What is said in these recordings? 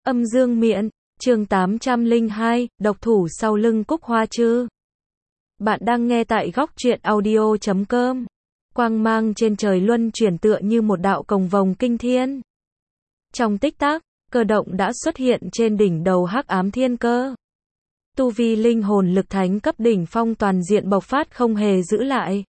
Âm dương miện, chương 802, độc thủ sau lưng Cúc Hoa Trư. Bạn đang nghe tại góc truyện audio.com. Quang mang trên trời luân chuyển tựa như một đạo cầu vồng kinh thiên. Trong tích tắc, Cơ Động đã xuất hiện trên đỉnh đầu Hắc Ám Thiên Cơ. Tu vi linh hồn lực thánh cấp đỉnh phong toàn diện bộc phát không hề giữ lại.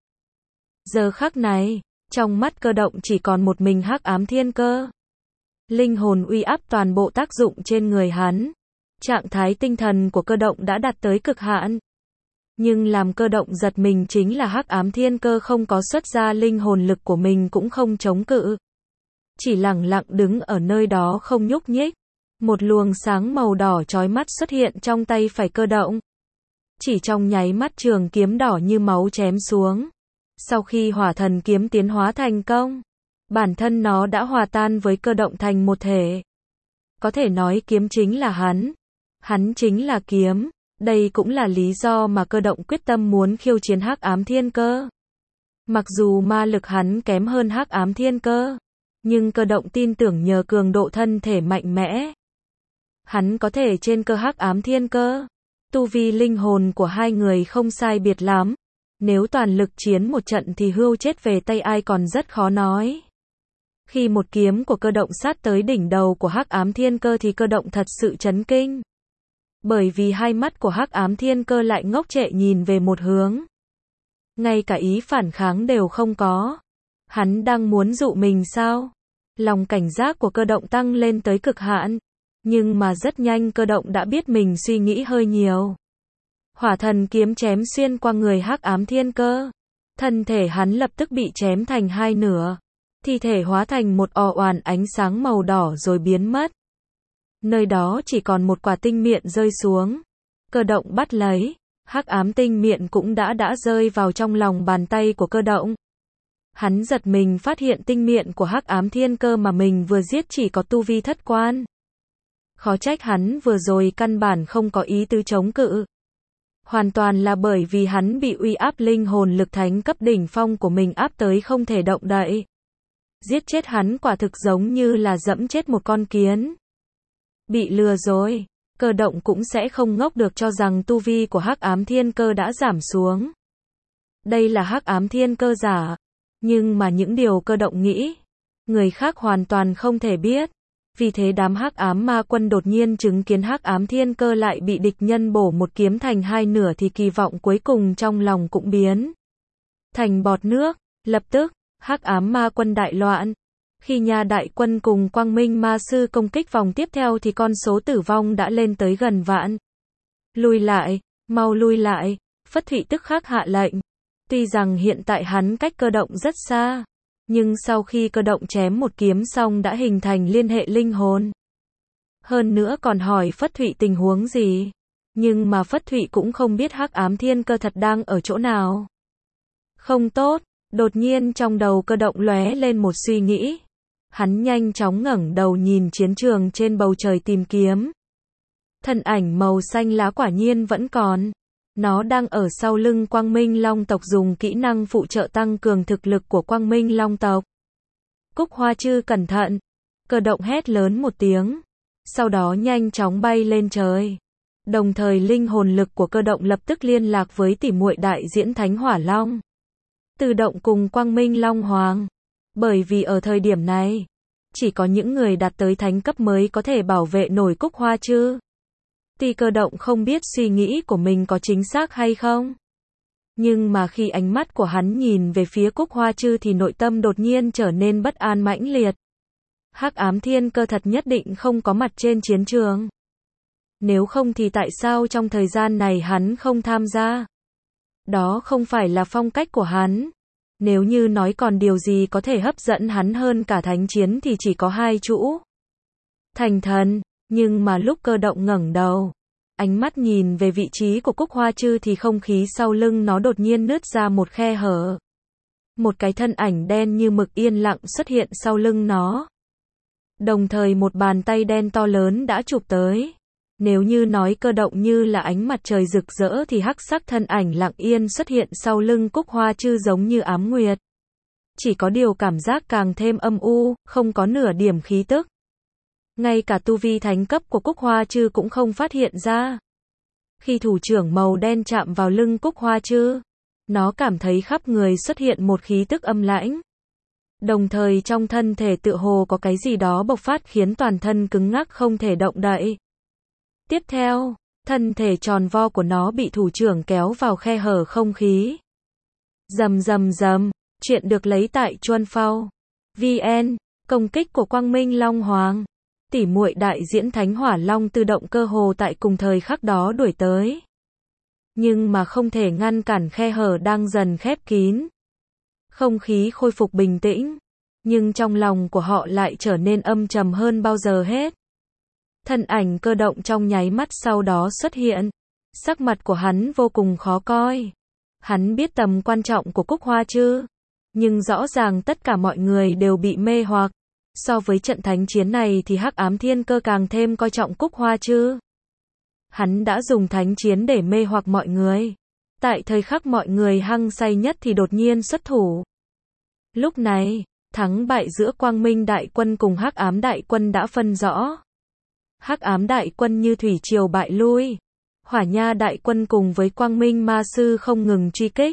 Giờ khắc này, trong mắt Cơ Động chỉ còn một mình Hắc Ám Thiên Cơ. Linh hồn uy áp toàn bộ tác dụng trên người hắn. Trạng thái tinh thần của Cơ Động đã đạt tới cực hạn. Nhưng làm Cơ Động giật mình chính là Hắc Ám Thiên Cơ không có xuất ra linh hồn lực của mình cũng không chống cự. Chỉ lặng lặng đứng ở nơi đó không nhúc nhích. Một luồng sáng màu đỏ chói mắt xuất hiện trong tay phải Cơ Động. Chỉ trong nháy mắt trường kiếm đỏ như máu chém xuống. Sau khi hỏa thần kiếm tiến hóa thành công, bản thân nó đã hòa tan với Cơ Động thành một thể. Có thể nói kiếm chính là hắn chính là kiếm. Đây cũng là lý do mà Cơ Động quyết tâm muốn khiêu chiến Hắc Ám Thiên Cơ. Mặc dù ma lực hắn kém hơn Hắc Ám Thiên Cơ, nhưng Cơ Động tin tưởng nhờ cường độ thân thể mạnh mẽ, hắn có thể trên cơ Hắc Ám Thiên Cơ. Tu vi linh hồn của hai người không sai biệt lắm. Nếu toàn lực chiến một trận thì hưu chết về tay ai còn rất khó nói. Khi một kiếm của Cơ Động sát tới đỉnh đầu của Hắc Ám Thiên Cơ thì Cơ Động thật sự chấn kinh. Bởi vì hai mắt của Hắc Ám Thiên Cơ lại ngốc trệ nhìn về một hướng. Ngay cả ý phản kháng đều không có. Hắn đang muốn dụ mình sao? Lòng cảnh giác của Cơ Động tăng lên tới cực hạn. Nhưng mà rất nhanh Cơ Động đã biết mình suy nghĩ hơi nhiều. Hỏa thần kiếm chém xuyên qua người Hắc Ám Thiên Cơ. Thân thể hắn lập tức bị chém thành hai nửa. Thi thể hóa thành một ò oàn ánh sáng màu đỏ rồi biến mất. Nơi đó chỉ còn một quả tinh miện rơi xuống. Cơ Động bắt lấy. Hắc ám tinh miện cũng đã rơi vào trong lòng bàn tay của Cơ Động. Hắn giật mình phát hiện tinh miện của Hắc Ám Thiên Cơ mà mình vừa giết chỉ có tu vi thất quan. Khó trách hắn vừa rồi căn bản không có ý tứ chống cự. Hoàn toàn là bởi vì hắn bị uy áp linh hồn lực thánh cấp đỉnh phong của mình áp tới không thể động đậy. Giết chết hắn quả thực giống như là dẫm chết một con kiến. Bị lừa rồi, Cơ Động cũng sẽ không ngốc được cho rằng tu vi của Hắc Ám Thiên Cơ đã giảm xuống. Đây là Hắc Ám Thiên Cơ giả, nhưng mà những điều Cơ Động nghĩ, người khác hoàn toàn không thể biết. Vì thế đám Hắc Ám Ma Quân đột nhiên chứng kiến Hắc Ám Thiên Cơ lại bị địch nhân bổ một kiếm thành hai nửa thì kỳ vọng cuối cùng trong lòng cũng biến thành bọt nước. Lập tức, Hắc Ám Ma Quân đại loạn. Khi Nha Đại Quân cùng Quang Minh Ma Sư công kích vòng tiếp theo thì con số tử vong đã lên tới gần vạn. Lùi lại, mau lui lại, Phất Thụy tức khắc hạ lệnh. Tuy rằng hiện tại hắn cách Cơ Động rất xa, nhưng sau khi Cơ Động chém một kiếm xong đã hình thành liên hệ linh hồn. Hơn nữa còn hỏi Phất Thụy tình huống gì. Nhưng mà Phất Thụy cũng không biết Hắc Ám Thiên Cơ thật đang ở chỗ nào. Không tốt, đột nhiên trong đầu Cơ Động lóe lên một suy nghĩ. Hắn nhanh chóng ngẩng đầu nhìn chiến trường trên bầu trời tìm kiếm. Thân ảnh màu xanh lá quả nhiên vẫn còn. Nó đang ở sau lưng Quang Minh Long tộc dùng kỹ năng phụ trợ tăng cường thực lực của Quang Minh Long tộc. Cúc Hoa Trư cẩn thận. Cơ Động hét lớn một tiếng. Sau đó nhanh chóng bay lên trời. Đồng thời linh hồn lực của Cơ Động lập tức liên lạc với tỉ muội đại diễn Thánh Hỏa Long. Tự động cùng Quang Minh Long Hoàng. Bởi vì ở thời điểm này, chỉ có những người đạt tới thánh cấp mới có thể bảo vệ nổi Cúc Hoa Trư. Tuy Cơ Động không biết suy nghĩ của mình có chính xác hay không. Nhưng mà khi ánh mắt của hắn nhìn về phía Cúc Hoa Trư thì nội tâm đột nhiên trở nên bất an mãnh liệt. Hắc Ám Thiên Cơ thật nhất định không có mặt trên chiến trường. Nếu không thì tại sao trong thời gian này hắn không tham gia? Đó không phải là phong cách của hắn. Nếu như nói còn điều gì có thể hấp dẫn hắn hơn cả thánh chiến thì chỉ có hai chữ. Thành thần, nhưng mà lúc Cơ Động ngẩng đầu, ánh mắt nhìn về vị trí của Cúc Hoa Trư thì không khí sau lưng nó đột nhiên nứt ra một khe hở. Một cái thân ảnh đen như mực yên lặng xuất hiện sau lưng nó. Đồng thời một bàn tay đen to lớn đã chụp tới. Nếu như nói Cơ Động như là ánh mặt trời rực rỡ thì hắc sắc thân ảnh lặng yên xuất hiện sau lưng Cúc Hoa Trư giống như ám nguyệt. Chỉ có điều cảm giác càng thêm âm u, không có nửa điểm khí tức. Ngay cả tu vi thánh cấp của Cúc Hoa Chư cũng không phát hiện ra. Khi thủ trưởng màu đen chạm vào lưng Cúc Hoa Chư, nó cảm thấy khắp người xuất hiện một khí tức âm lãnh. Đồng thời trong thân thể tựa hồ có cái gì đó bộc phát khiến toàn thân cứng ngắc không thể động đậy. Tiếp theo, thân thể tròn vo của nó bị thủ trưởng kéo vào khe hở không khí. Rầm rầm rầm, chuyện được lấy tại Chuan Phao. VN, công kích của Quang Minh Long Hoàng. Tỷ muội đại diễn Thánh Hỏa Long tự động cơ hồ tại cùng thời khắc đó đuổi tới. Nhưng mà không thể ngăn cản khe hở đang dần khép kín. Không khí khôi phục bình tĩnh, nhưng trong lòng của họ lại trở nên âm trầm hơn bao giờ hết. Thân ảnh Cơ Động trong nháy mắt sau đó xuất hiện. Sắc mặt của hắn vô cùng khó coi. Hắn biết tầm quan trọng của Cúc Hoa Chư, nhưng rõ ràng tất cả mọi người đều bị mê hoặc. So với trận thánh chiến này thì Hắc Ám Thiên Cơ càng thêm coi trọng Cúc Hoa Chư. Hắn đã dùng thánh chiến để mê hoặc mọi người. Tại thời khắc mọi người hăng say nhất thì đột nhiên xuất thủ. Lúc này, thắng bại giữa Quang Minh Đại Quân cùng Hắc Ám Đại Quân đã phân rõ. Hắc Ám Đại Quân như thủy triều bại lui. Hỏa Nha Đại Quân cùng với Quang Minh Ma Sư không ngừng truy kích.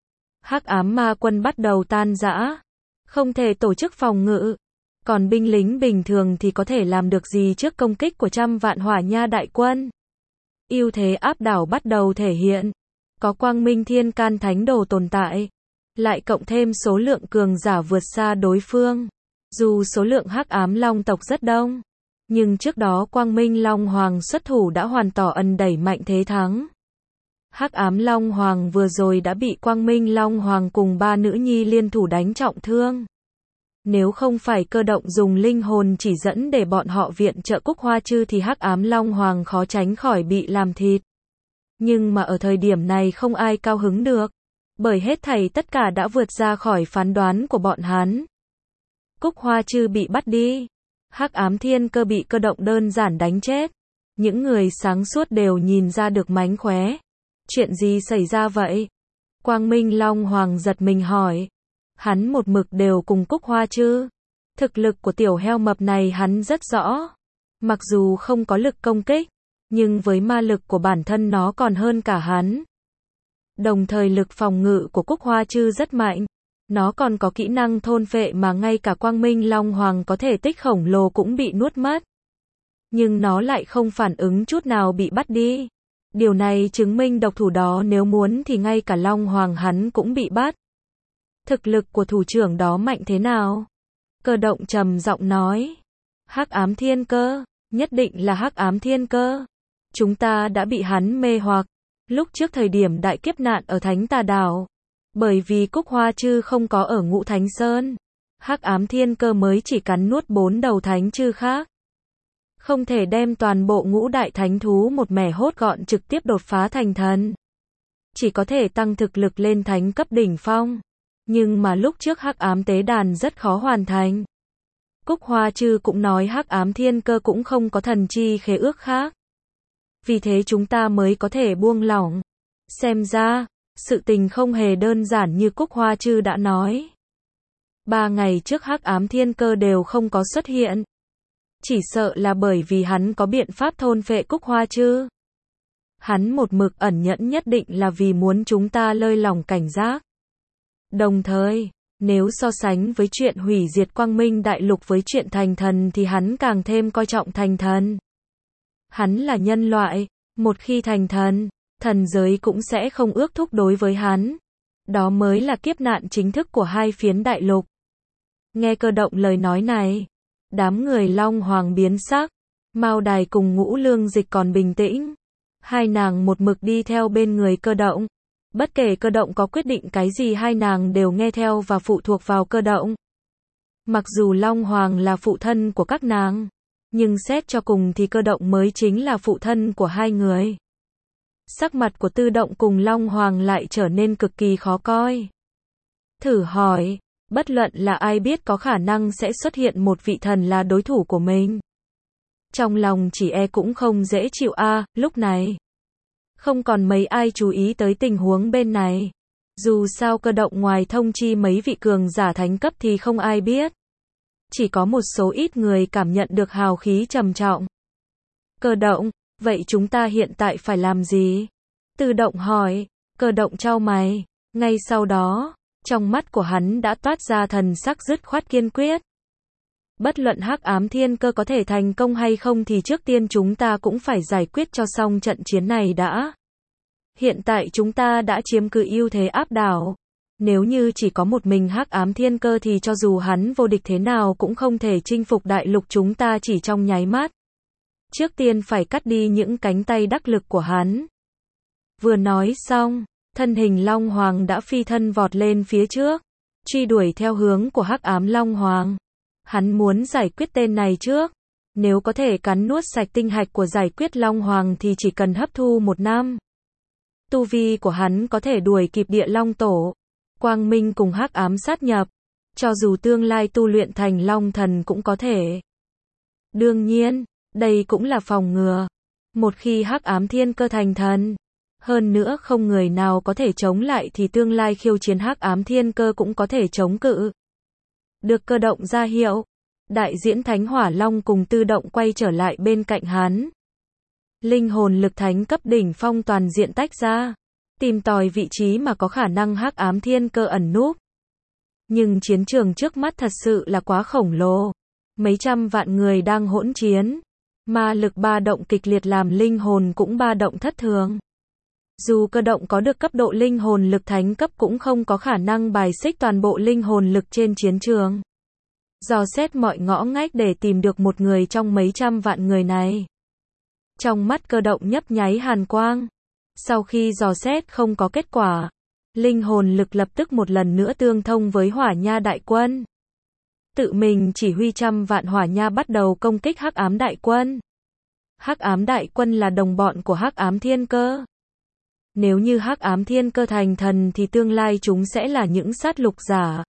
Hắc Ám Ma Quân bắt đầu tan rã, không thể tổ chức phòng ngự. Còn binh lính bình thường thì có thể làm được gì trước công kích của trăm vạn Hỏa Nha Đại Quân. Ưu thế áp đảo bắt đầu thể hiện. Có Quang Minh Thiên Can Thánh Đồ tồn tại, lại cộng thêm số lượng cường giả vượt xa đối phương. Dù số lượng Hắc Ám Long tộc rất đông, nhưng trước đó Quang Minh Long Hoàng xuất thủ đã hoàn toàn đẩy mạnh thế thắng. Hắc Ám Long Hoàng vừa rồi đã bị Quang Minh Long Hoàng cùng 3 nữ nhi liên thủ đánh trọng thương. Nếu không phải Cơ Động dùng linh hồn chỉ dẫn để bọn họ viện trợ Cúc Hoa Chư thì Hắc Ám Long Hoàng khó tránh khỏi bị làm thịt. Nhưng mà ở thời điểm này không ai cao hứng được, bởi hết thảy tất cả đã vượt ra khỏi phán đoán của bọn hắn. Cúc Hoa Chư bị bắt đi, Hắc Ám Thiên Cơ bị Cơ Động đơn giản đánh chết. Những người sáng suốt đều nhìn ra được mánh khóe. Chuyện gì xảy ra vậy? Quang Minh Long Hoàng giật mình hỏi. Hắn một mực đều cùng Cúc Hoa Chư. Thực lực của tiểu heo mập này hắn rất rõ. Mặc dù không có lực công kích, nhưng với ma lực của bản thân nó còn hơn cả hắn. Đồng thời lực phòng ngự của Cúc Hoa Chư rất mạnh. Nó còn có kỹ năng thôn phệ mà ngay cả Quang Minh Long Hoàng có thể tích khổng lồ cũng bị nuốt mất. Nhưng nó lại không phản ứng chút nào bị bắt đi. Điều này chứng minh độc thủ đó nếu muốn thì ngay cả Long Hoàng hắn cũng bị bắt. Thực lực của thủ trưởng đó mạnh thế nào? Cơ Động trầm giọng nói. Hắc Ám Thiên Cơ, nhất định là Hắc Ám Thiên Cơ. Chúng ta đã bị hắn mê hoặc. Lúc trước thời điểm đại kiếp nạn ở Thánh Tà Đảo, bởi vì Cúc Hoa Chư không có ở Ngũ Thánh Sơn, Hắc Ám Thiên Cơ mới chỉ cắn nuốt 4 đầu thánh chư khác. Không thể đem toàn bộ ngũ đại thánh thú một mẻ hốt gọn trực tiếp đột phá thành thần. Chỉ có thể tăng thực lực lên thánh cấp đỉnh phong. Nhưng mà lúc trước Hắc Ám Tế Đàn rất khó hoàn thành. Cúc Hoa Chư cũng nói Hắc Ám Thiên Cơ cũng không có thần chi khế ước khác. Vì thế chúng ta mới có thể buông lỏng. Xem ra, sự tình không hề đơn giản như Cúc Hoa Chư đã nói. 3 ngày trước Hắc Ám Thiên Cơ đều không có xuất hiện. Chỉ sợ là bởi vì hắn có biện pháp thôn phệ Cúc Hoa Chư. Hắn một mực ẩn nhẫn nhất định là vì muốn chúng ta lơi lỏng cảnh giác. Đồng thời, nếu so sánh với chuyện hủy diệt Quang Minh Đại Lục với chuyện thành thần thì hắn càng thêm coi trọng thành thần. Hắn là nhân loại, một khi thành thần, thần giới cũng sẽ không ước thúc đối với hắn. Đó mới là kiếp nạn chính thức của hai phiến đại lục. Nghe Cơ Động lời nói này, đám người Long Hoàng biến sắc. Mao Đài cùng Ngũ Lương Dịch còn bình tĩnh. Hai nàng một mực đi theo bên người Cơ Động. Bất kể Cơ Động có quyết định cái gì hai nàng đều nghe theo và phụ thuộc vào Cơ Động. Mặc dù Long Hoàng là phụ thân của các nàng, nhưng xét cho cùng thì Cơ Động mới chính là phụ thân của hai người. Sắc mặt của Tư Động cùng Long Hoàng lại trở nên cực kỳ khó coi. Thử hỏi, bất luận là ai biết có khả năng sẽ xuất hiện một vị thần là đối thủ của mình. Trong lòng chỉ e cũng không dễ chịu lúc này. Không còn mấy ai chú ý tới tình huống bên này. Dù sao Cơ Động ngoài thông chi mấy vị cường giả thánh cấp thì không ai biết. Chỉ có một số ít người cảm nhận được hào khí trầm trọng. Cơ động, vậy chúng ta hiện tại phải làm gì? Tự động hỏi. Cơ động chau mày. Ngay sau đó, trong mắt của hắn đã toát ra thần sắc dứt khoát kiên quyết. Bất luận Hắc Ám Thiên Cơ có thể thành công hay không thì trước tiên chúng ta cũng phải giải quyết cho xong trận chiến này đã. Hiện tại chúng ta đã chiếm cứ ưu thế áp đảo. Nếu như chỉ có một mình Hắc Ám Thiên Cơ thì cho dù hắn vô địch thế nào cũng không thể chinh phục đại lục chúng ta chỉ trong nháy mắt. Trước tiên phải cắt đi những cánh tay đắc lực của hắn. Vừa nói xong, thân hình Long Hoàng đã phi thân vọt lên phía trước, truy đuổi theo hướng của Hắc Ám Long Hoàng. Hắn muốn giải quyết tên này trước. Nếu có thể cắn nuốt sạch tinh hạch của giải quyết Long Hoàng thì chỉ cần hấp thu 1 năm. Tu vi của hắn có thể đuổi kịp Địa Long Tổ. Quang Minh cùng Hắc Ám sát nhập. Cho dù tương lai tu luyện thành Long Thần cũng có thể. Đương nhiên, đây cũng là phòng ngừa. Một khi Hắc Ám Thiên Cơ thành thần, hơn nữa không người nào có thể chống lại thì tương lai khiêu chiến Hắc Ám Thiên Cơ cũng có thể chống cự. Được Cơ động ra hiệu, đại diễn Thánh Hỏa Long cùng Tự động quay trở lại bên cạnh hắn. Linh hồn lực thánh cấp đỉnh phong toàn diện tách ra, tìm tòi vị trí mà có khả năng Hắc Ám Thiên Cơ ẩn núp. Nhưng chiến trường trước mắt thật sự là quá khổng lồ. Mấy trăm vạn người đang hỗn chiến. Ma lực ba động kịch liệt làm linh hồn cũng ba động thất thường. Dù Cơ động có được cấp độ linh hồn lực thánh cấp cũng không có khả năng bài xích toàn bộ linh hồn lực trên chiến trường. Dò xét mọi ngõ ngách để tìm được một người trong mấy trăm vạn người này. Trong mắt Cơ động nhấp nháy hàn quang. Sau khi dò xét không có kết quả, linh hồn lực lập tức một lần nữa tương thông với Hỏa Nha đại quân. Tự mình chỉ huy trăm vạn Hỏa Nha bắt đầu công kích Hắc Ám đại quân. Hắc Ám đại quân là đồng bọn của Hắc Ám Thiên Cơ. Nếu như Hắc Ám Thiên Cơ thành thần thì tương lai chúng sẽ là những sát lục giả.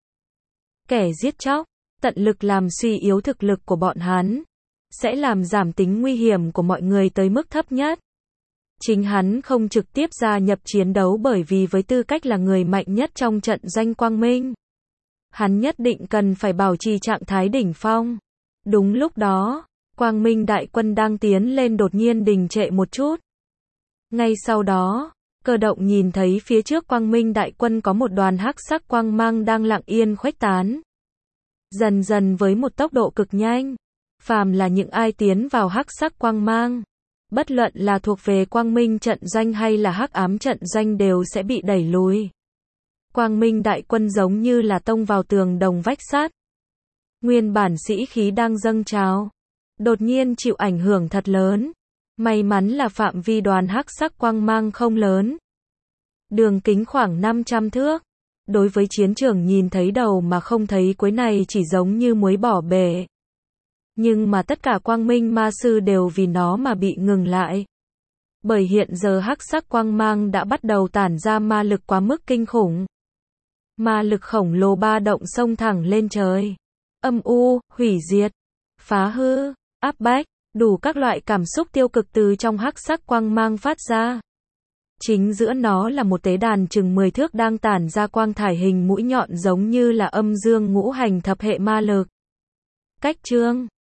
Kẻ giết chóc, tận lực làm suy yếu thực lực của bọn hắn. Sẽ làm giảm tính nguy hiểm của mọi người tới mức thấp nhất. Chính hắn không trực tiếp gia nhập chiến đấu bởi vì với tư cách là người mạnh nhất trong trận doanh Quang Minh. Hắn nhất định cần phải bảo trì trạng thái đỉnh phong. Đúng lúc đó, Quang Minh đại quân đang tiến lên đột nhiên đình trệ một chút. Ngay sau đó, Cơ động nhìn thấy phía trước Quang Minh đại quân có một đoàn hắc sắc quang mang đang lặng yên khuếch tán. Dần dần với một tốc độ cực nhanh. Phàm là những ai tiến vào hắc sắc quang mang, bất luận là thuộc về Quang Minh trận doanh hay là Hắc Ám trận doanh đều sẽ bị đẩy lùi. Quang Minh đại quân giống như là tông vào tường đồng vách sắt. Nguyên bản sĩ khí đang dâng trào, đột nhiên chịu ảnh hưởng thật lớn. May mắn là phạm vi đoàn hắc sắc quang mang không lớn. Đường kính khoảng 500 thước. Đối với chiến trường nhìn thấy đầu mà không thấy cuối này chỉ giống như muối bỏ bể. Nhưng mà tất cả Quang Minh ma sư đều vì nó mà bị ngừng lại. Bởi hiện giờ hắc sắc quang mang đã bắt đầu tản ra ma lực quá mức kinh khủng. Ma lực khổng lồ ba động xông thẳng lên trời. Âm u, hủy diệt, phá hư, áp bách, đủ các loại cảm xúc tiêu cực từ trong hắc sắc quang mang phát ra. Chính giữa nó là một tế đàn chừng 10 thước đang tản ra quang thải hình mũi nhọn giống như là âm dương ngũ hành thập hệ ma lực. Cách chương